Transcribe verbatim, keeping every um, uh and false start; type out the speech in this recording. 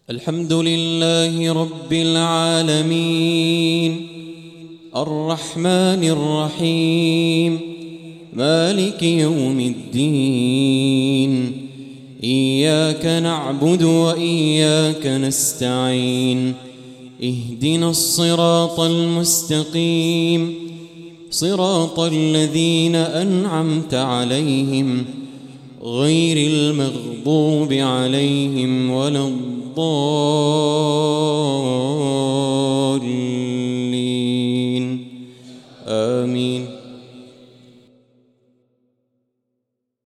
الحمد لله رب العالمين الرحمن الرحيم مالك يوم الدين إياك نعبد وإياك نستعين اهدنا الصراط المستقيم صراط الذين أنعمت عليهم غير المغضوب عليهم ولا الضالين